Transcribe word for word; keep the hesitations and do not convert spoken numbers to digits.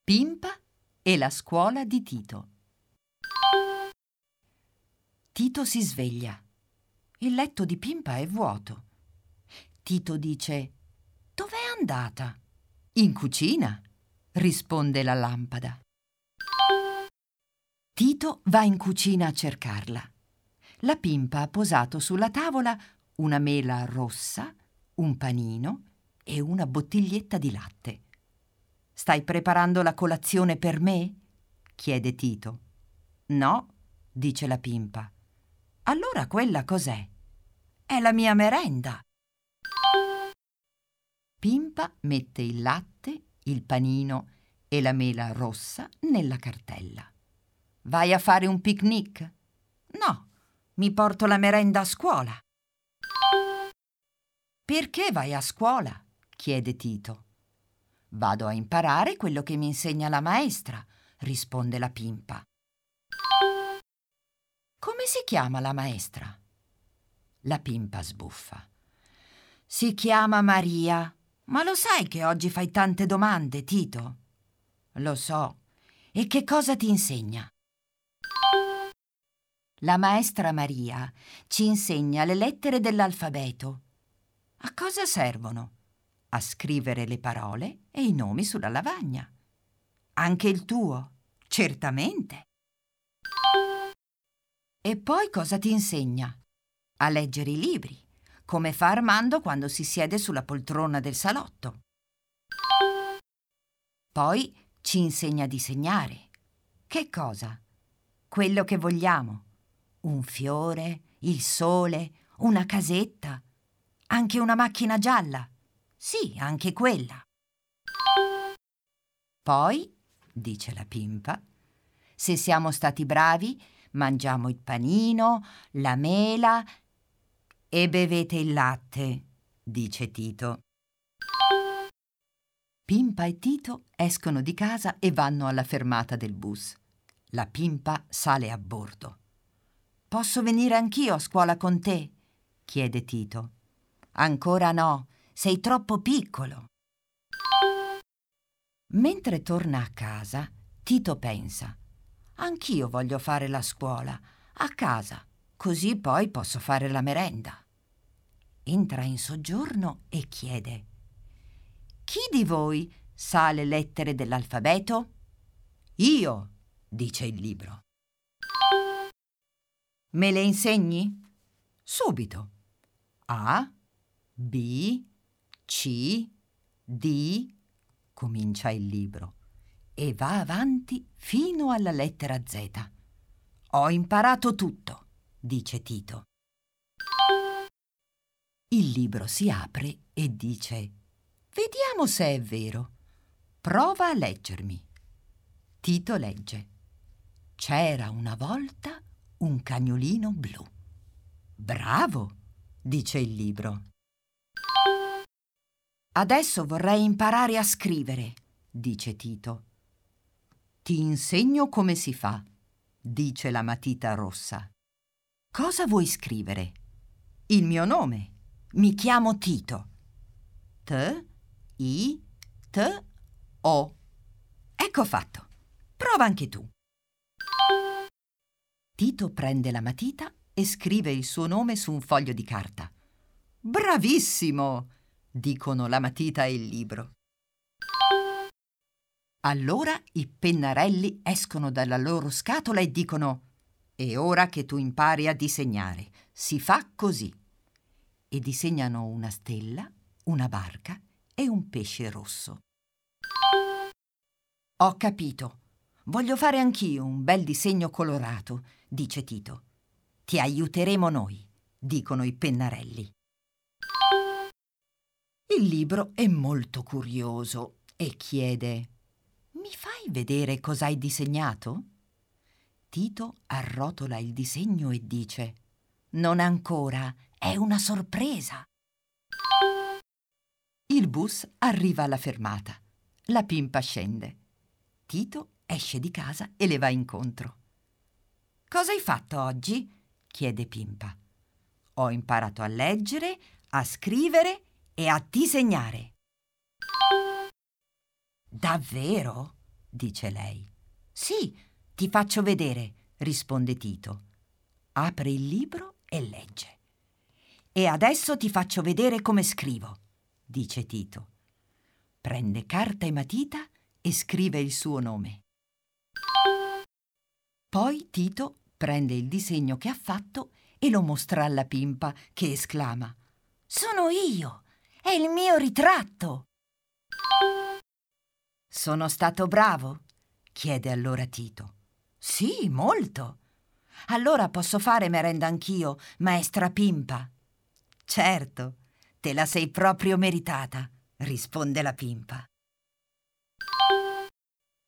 Pimpa e la scuola di Tito. Tito si sveglia. Il letto di Pimpa è vuoto. Tito dice: «Dov'è andata?» «In cucina», risponde la lampada. Tito va in cucina a cercarla. La Pimpa ha posato sulla tavola una mela rossa, un panino e una bottiglietta di latte. «Stai preparando la colazione per me?» chiede Tito. «No», dice la Pimpa. «Allora quella cos'è?» «È la mia merenda». Pimpa mette il latte, il panino e la mela rossa nella cartella. «Vai a fare un picnic?» «No, mi porto la merenda a scuola». «Perché vai a scuola?» chiede Tito. «Vado a imparare quello che mi insegna la maestra», risponde la Pimpa. «Come si chiama la maestra?» La Pimpa sbuffa. «Si chiama Maria. Ma lo sai che oggi fai tante domande, Tito?» «Lo so. E che cosa ti insegna?» «La maestra Maria ci insegna le lettere dell'alfabeto». «A cosa servono?» «A scrivere le parole e i nomi sulla lavagna». «Anche il tuo?» «Certamente». «E poi cosa ti insegna?» «A leggere i libri, come fa Armando quando si siede sulla poltrona del salotto». «Poi ci insegna a disegnare». «Che cosa?» «Quello che vogliamo. Un fiore, il sole, una casetta, anche una macchina gialla». «Sì, anche quella». «Poi», dice la Pimpa, «se siamo stati bravi, mangiamo il panino, la mela e bevete il latte», dice Tito. Pimpa e Tito escono di casa e vanno alla fermata del bus. La Pimpa sale a bordo. «Posso venire anch'io a scuola con te?» chiede Tito. «Ancora no, sei troppo piccolo». Mentre torna a casa, Tito pensa: «Anch'io voglio fare la scuola, a casa, così poi posso fare la merenda». Entra in soggiorno e chiede: «Chi di voi sa le lettere dell'alfabeto?» «Io», dice il libro. «Me le insegni?» «Subito. A, B, C, D», comincia il libro, e va avanti fino alla lettera Z. «Ho imparato tutto», dice Tito. Il libro si apre e dice: «Vediamo se è vero. Prova a leggermi». Tito legge: «C'era una volta un cagnolino blu». «Bravo», dice il libro. «Adesso vorrei imparare a scrivere», dice Tito. «Ti insegno come si fa», dice la matita rossa. «Cosa vuoi scrivere?» «Il mio nome. Mi chiamo Tito». T, I, T, O. «Ecco fatto. Prova anche tu». Tito prende la matita e scrive il suo nome su un foglio di carta. «Bravissimo!» dicono la matita e il libro. Allora i pennarelli escono dalla loro scatola e dicono: «È ora che tu impari a disegnare. Si fa così». E disegnano una stella, una barca e un pesce rosso. «Ho capito. Voglio fare anch'io un bel disegno colorato», dice Tito. «Ti aiuteremo noi», dicono i pennarelli. Il libro è molto curioso e chiede: «Mi fai vedere cosa hai disegnato?» Tito arrotola il disegno e dice: «Non ancora, è una sorpresa». Il bus arriva alla fermata. La Pimpa scende. Tito esce di casa e le va incontro. «Cosa hai fatto oggi?» chiede Pimpa. «Ho imparato a leggere, a scrivere e a disegnare». «Davvero?» dice lei. «Sì, ti faccio vedere», risponde Tito. Apre il libro e legge. «E adesso ti faccio vedere come scrivo», dice Tito. Prende carta e matita e scrive il suo nome. Poi Tito prende il disegno che ha fatto e lo mostra alla Pimpa, che esclama: «Sono io! È il mio ritratto!» «Sono stato bravo?» chiede allora Tito. «Sì, molto!» «Allora posso fare merenda anch'io, maestra Pimpa?» «Certo, te la sei proprio meritata», risponde la Pimpa.